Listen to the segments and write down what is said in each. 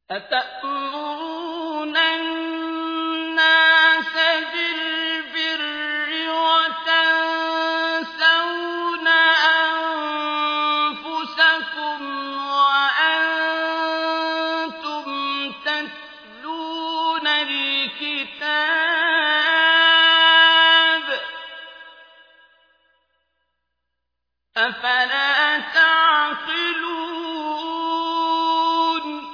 أتأمرون الناس بالبر وتنسون أنفسكم وأنتم تتلون الكتاب أفلا تعقلون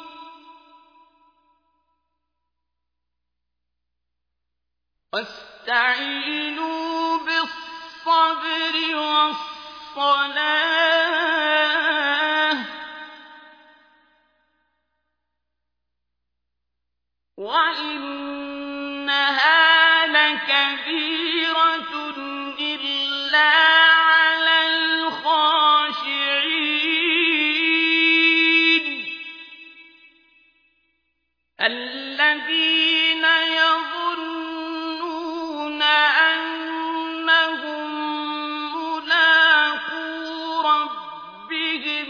واستعينوا بالصبر والصلاة وإنها لكبيرة إلا على الخاشعين الذين يظنون أنهم ملاقو ربهم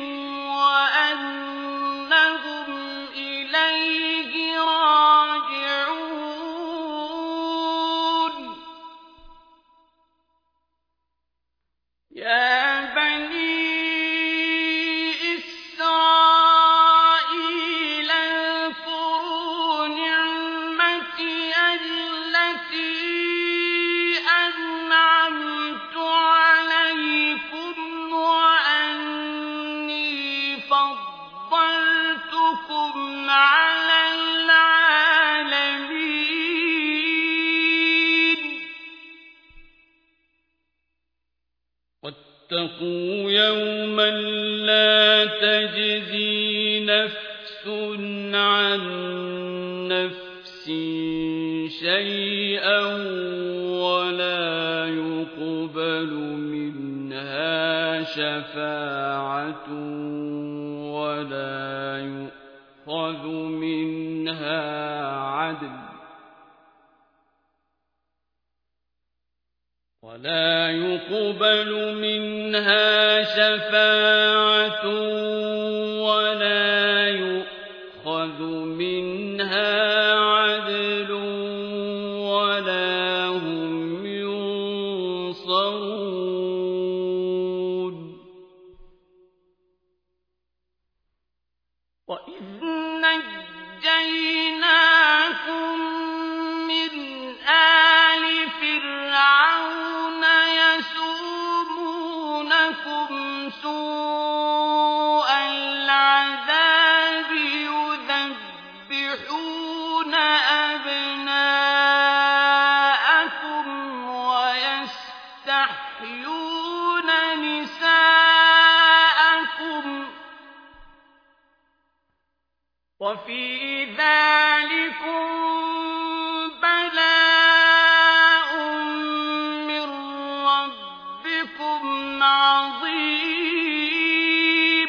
وأنهم إليه راجعون يا بني إسرائيل اذكروا نعمتي التي أنعمت عليكم وأني فضلتكم على العالمين واتقوا يوما لا تجزي نفس عن نفس شيئا ولا يقبل منها شفاعة ولا يؤخذ منها شفاعة ولا يؤخذ منها عدل ولا هم ينصرون وإذ نجيناكم من آل فرعون يسومونكم سوء العذاب يذبحون أبناءكم ويستحيون نساءكم وفي ذلكم بلاء من ربكم عظيم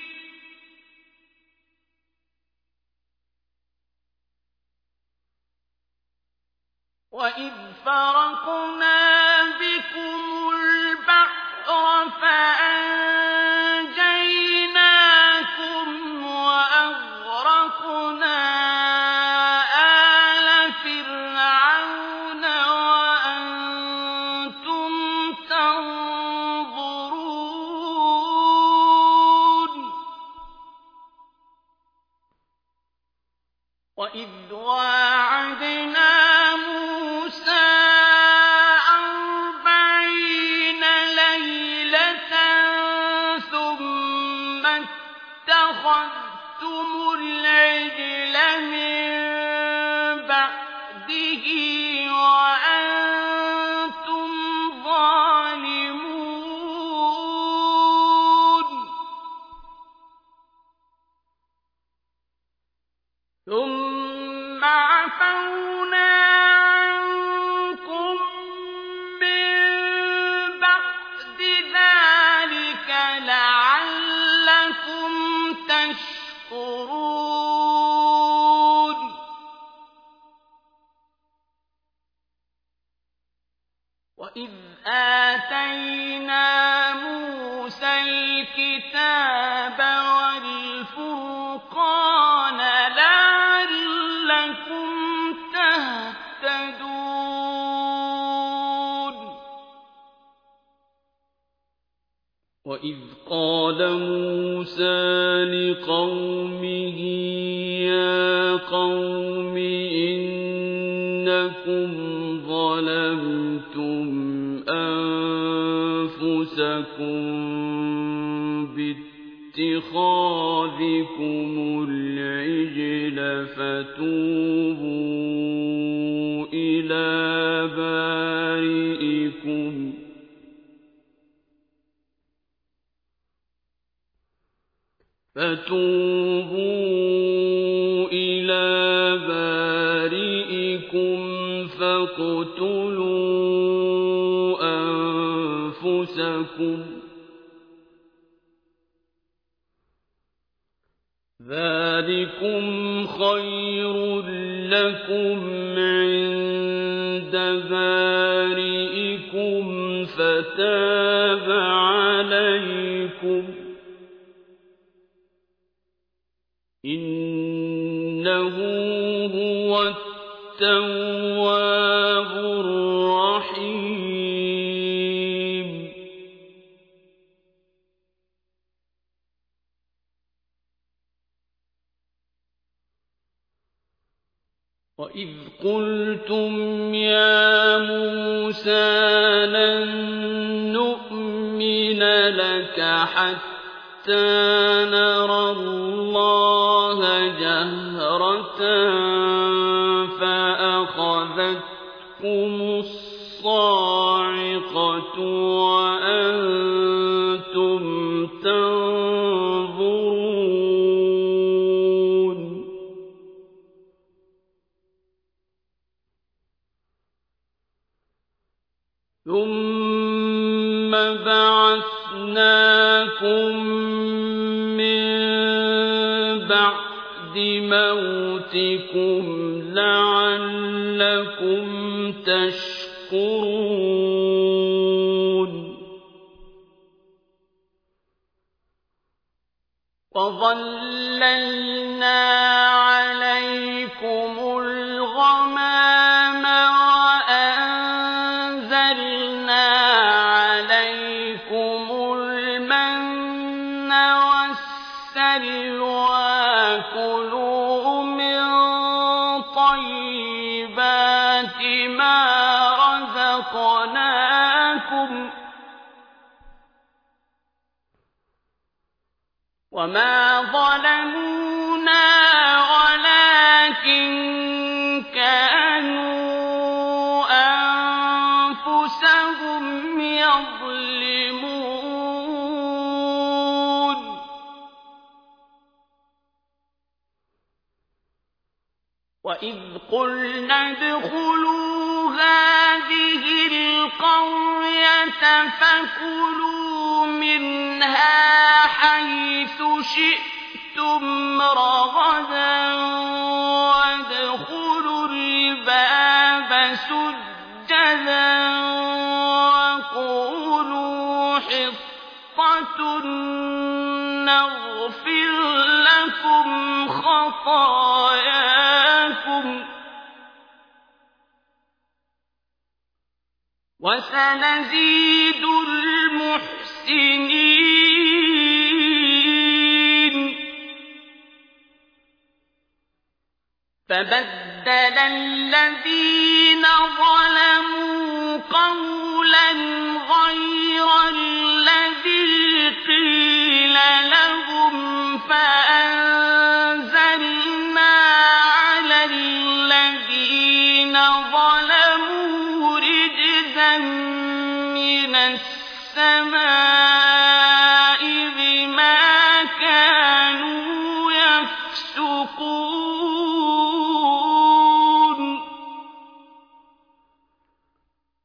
وإذ فرقنا بكم البحر فأنجيناكم وأغرقنا آل فرعون وأنتم تنظرون وإذ واعدنا موسى 40 ليلة ثم اتخذتم العجل من بعده وأنتم ظالمون ثم عفونا عنكم من بعد ذلك لعلكم تشكرون وإذ آتينا موسى الكتاب والفرقان وَإِذْ قَالَ مُوسَىٰ لِقَوْمِهِ يَا قَوْمِ إِنَّكُمْ ظَلَمْتُمْ أَنفُسَكُم بِاتِّخَاذِكُمُ الْعِجْلَ فَتُوبُوا إِلَىٰ بَارِئِكُمْ فَاقْتُلُوا أَنفُسَكُمْ ذَٰلِكُمْ خَيْرٌ لَّكُمْ عِندَ بَارِئِكُمْ فَتَابَ عَلَيْكُمْ ۖ إِنَّهُ هُوَ التَّوَّابُ الرَّحِيمُ. وَإِذْ قُلْتُمْ يَا مُوسَىٰ لَن نُّؤْمِنَ لَكَ حَتَّىٰ نَرَى اللَّهَ جَهْرَةً فَأَخَذَتْكُمُ الصَّاعِقَةُ وَأَنتُمْ تَنظُرُونَ ثُمَّ بَعَثْنَاكُم مِّن بَعْدِ مَوْتِكُمْ لَعَلَّكُمْ تَشْكُرُونَ وَظَلَّلْنَا عَلَيْكُمُ الْغَمَامَ وَأَنزَلْنَا عَلَيْكُمُ الْمَنَّ وَالسَّلْوَىٰ ۖ كُلُوا مِن طَيِّبَاتِ مَا رَزَقْنَاكُمْ ۖ وَمَا ظَلَمُونَا وَلَٰكِن كَانُوا أَنفُسَهُمْ يَظْلِمُونَ وَإِذْ قُلْنَا ادْخُلُوا هَٰذِهِ الْقَرْيَةَ فَكُلُوا مِنْهَا حَيْثُ شِئْتُمْ رَغَدًا وَادْخُلُوا الْبَابَ سُجَّدًا وَقُولُوا حِطَّةٌ نَّغْفِرْ لَكُمْ خَطَايَاكُمْ ۚ وَسَنَزِيدُ الْمُحْسِنِينَ فَبَدَّلَ الَّذِينَ ظَلَمُوا قَوْلًا غَيْرَ الَّذِي قِيلَ لَهُمْ فَأَنزَلْنَا عَلَى الَّذِينَ ظَلَمُوا رِجْزًا مِّنَ السَّمَاءِ بِمَا كَانُوا